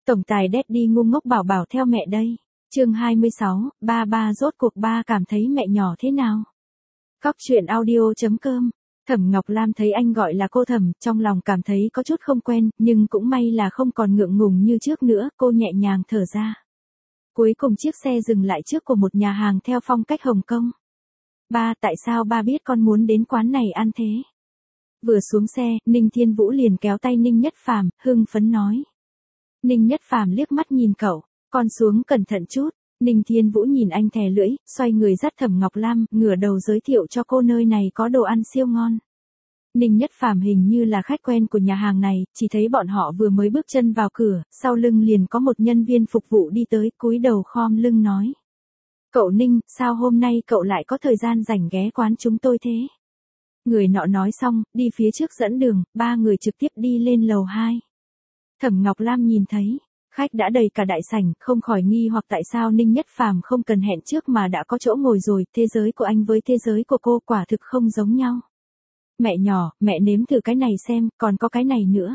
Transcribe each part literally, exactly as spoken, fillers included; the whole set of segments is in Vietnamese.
Tổng tài Daddy ngu ngốc bảo bảo theo mẹ đây. Chương hai mươi sáu, ba ba rốt cuộc ba cảm thấy mẹ nhỏ thế nào? Cóc truyện audio chấm com. Thẩm Ngọc Lam thấy anh gọi là cô Thẩm, trong lòng cảm thấy có chút không quen, nhưng cũng may là không còn ngượng ngùng như trước nữa, cô nhẹ nhàng thở ra. Cuối cùng chiếc xe dừng lại trước của một nhà hàng theo phong cách Hồng Kông. Ba, tại sao ba biết con muốn đến quán này ăn thế? Vừa xuống xe, Ninh Thiên Vũ liền kéo tay Ninh Nhất Phàm, hưng phấn nói. Ninh Nhất Phàm liếc mắt nhìn cậu, con xuống cẩn thận chút. Ninh Thiên Vũ nhìn anh thè lưỡi, xoay người dắt Thẩm Ngọc Lam, ngửa đầu giới thiệu cho cô nơi này có đồ ăn siêu ngon. Ninh Nhất Phàm hình như là khách quen của nhà hàng này, chỉ thấy bọn họ vừa mới bước chân vào cửa, sau lưng liền có một nhân viên phục vụ đi tới, cúi đầu khom lưng nói. Cậu Ninh, sao hôm nay cậu lại có thời gian rảnh ghé quán chúng tôi thế? Người nọ nói xong, đi phía trước dẫn đường, ba người trực tiếp đi lên lầu hai. Thẩm Ngọc Lam nhìn thấy, khách đã đầy cả đại sảnh, không khỏi nghi hoặc tại sao Ninh Nhất Phàm không cần hẹn trước mà đã có chỗ ngồi rồi, thế giới của anh với thế giới của cô quả thực không giống nhau. Mẹ nhỏ, mẹ nếm thử cái này xem, còn có cái này nữa.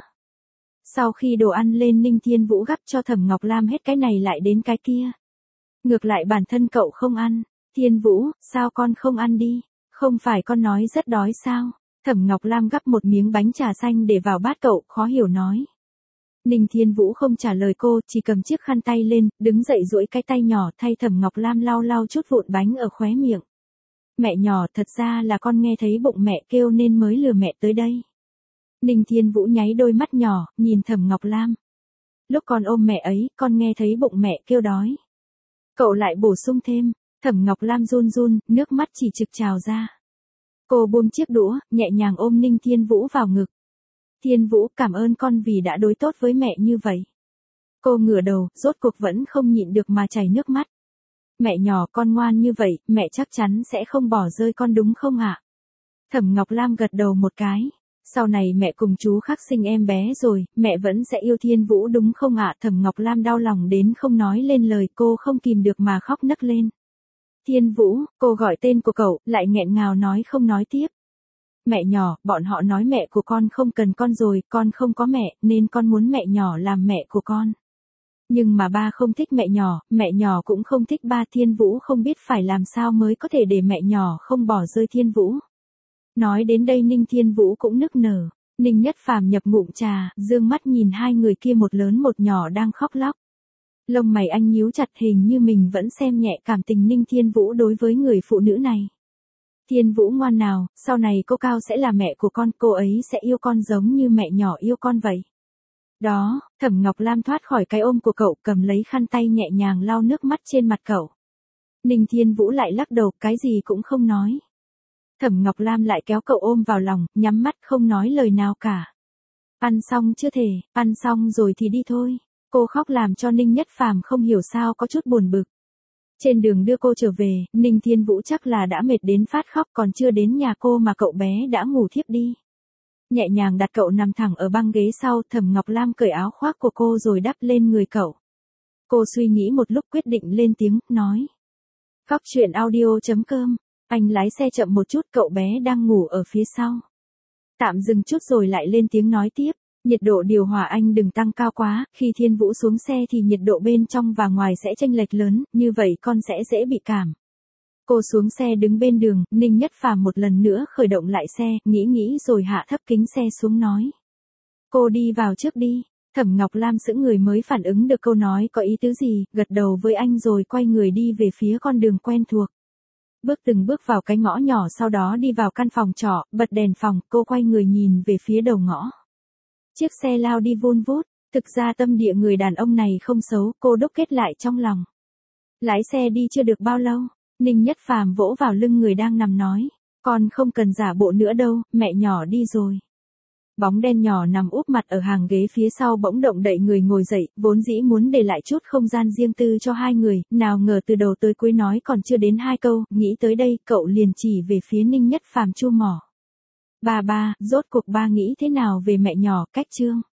Sau khi đồ ăn lên Ninh Thiên Vũ gắp cho Thẩm Ngọc Lam hết cái này lại đến cái kia. Ngược lại bản thân cậu không ăn. Thiên Vũ, sao con không ăn đi? Không phải con nói rất đói sao? Thẩm Ngọc Lam gắp một miếng bánh trà xanh để vào bát cậu, khó hiểu nói. Ninh Thiên Vũ không trả lời cô, chỉ cầm chiếc khăn tay lên, đứng dậy duỗi cái tay nhỏ thay Thẩm Ngọc Lam lau lau chút vụn bánh ở khóe miệng. Mẹ nhỏ, thật ra là con nghe thấy bụng mẹ kêu nên mới lừa mẹ tới đây. Ninh Thiên Vũ nháy đôi mắt nhỏ, nhìn Thẩm Ngọc Lam. Lúc con ôm mẹ ấy, con nghe thấy bụng mẹ kêu đói. Cậu lại bổ sung thêm, Thẩm Ngọc Lam run run, nước mắt chỉ trực trào ra. Cô buông chiếc đũa, nhẹ nhàng ôm Ninh Thiên Vũ vào ngực. Thiên Vũ, cảm ơn con vì đã đối tốt với mẹ như vậy. Cô ngửa đầu, rốt cuộc vẫn không nhịn được mà chảy nước mắt. Mẹ nhỏ, con ngoan như vậy, mẹ chắc chắn sẽ không bỏ rơi con đúng không ạ? Thẩm Ngọc Lam gật đầu một cái. Sau này mẹ cùng chú khắc sinh em bé rồi, mẹ vẫn sẽ yêu Thiên Vũ đúng không ạ? Thẩm Ngọc Lam đau lòng đến không nói lên lời, cô không kìm được mà khóc nấc lên. Thiên Vũ, cô gọi tên của cậu, lại nghẹn ngào nói không nói tiếp. Mẹ nhỏ, bọn họ nói mẹ của con không cần con rồi, con không có mẹ, nên con muốn mẹ nhỏ làm mẹ của con. Nhưng mà ba không thích mẹ nhỏ, mẹ nhỏ cũng không thích ba. Thiên Vũ không biết phải làm sao mới có thể để mẹ nhỏ không bỏ rơi Thiên Vũ. Nói đến đây Ninh Thiên Vũ cũng nức nở. Ninh Nhất Phàm nhập ngụm trà, dương mắt nhìn hai người kia một lớn một nhỏ đang khóc lóc. Lông mày anh nhíu chặt, hình như mình vẫn xem nhẹ cảm tình Ninh Thiên Vũ đối với người phụ nữ này. Thiên Vũ ngoan nào, sau này cô Cao sẽ là mẹ của con, cô ấy sẽ yêu con giống như mẹ nhỏ yêu con vậy. Đó, Thẩm Ngọc Lam thoát khỏi cái ôm của cậu, cầm lấy khăn tay nhẹ nhàng lau nước mắt trên mặt cậu. Ninh Thiên Vũ lại lắc đầu, cái gì cũng không nói. Thẩm Ngọc Lam lại kéo cậu ôm vào lòng, nhắm mắt không nói lời nào cả. Ăn xong chưa thể, ăn xong rồi thì đi thôi. Cô khóc làm cho Ninh Nhất Phàm không hiểu sao có chút buồn bực. Trên đường đưa cô trở về, Ninh Thiên Vũ chắc là đã mệt đến phát khóc, còn chưa đến nhà cô mà cậu bé đã ngủ thiếp đi. Nhẹ nhàng đặt cậu nằm thẳng ở băng ghế sau, Thẩm Ngọc Lam cởi áo khoác của cô rồi đắp lên người cậu. Cô suy nghĩ một lúc quyết định lên tiếng, nói. Cóc truyện audio chấm com, anh lái xe chậm một chút, cậu bé đang ngủ ở phía sau. Tạm dừng chút rồi lại lên tiếng nói tiếp. Nhiệt độ điều hòa anh đừng tăng cao quá, khi Thiên Vũ xuống xe thì nhiệt độ bên trong và ngoài sẽ chênh lệch lớn, như vậy con sẽ dễ bị cảm. Cô xuống xe đứng bên đường, Ninh Nhất Phàm một lần nữa khởi động lại xe, nghĩ nghĩ rồi hạ thấp kính xe xuống nói. Cô đi vào trước đi. Thẩm Ngọc Lam sững người mới phản ứng được câu nói có ý tứ gì, gật đầu với anh rồi quay người đi về phía con đường quen thuộc. Bước từng bước vào cái ngõ nhỏ, sau đó đi vào căn phòng trọ, bật đèn phòng, cô quay người nhìn về phía đầu ngõ. Chiếc xe lao đi vun vút, thực ra tâm địa người đàn ông này không xấu, cô đúc kết lại trong lòng. Lái xe đi chưa được bao lâu, Ninh Nhất Phàm vỗ vào lưng người đang nằm nói, con không cần giả bộ nữa đâu, mẹ nhỏ đi rồi. Bóng đen nhỏ nằm úp mặt ở hàng ghế phía sau bỗng động đậy người ngồi dậy, vốn dĩ muốn để lại chút không gian riêng tư cho hai người, nào ngờ từ đầu tới cuối nói còn chưa đến hai câu, nghĩ tới đây, cậu liền chỉ về phía Ninh Nhất Phàm chu mỏ. Ba ba, rốt cuộc ba nghĩ thế nào về mẹ nhỏ, cách chương.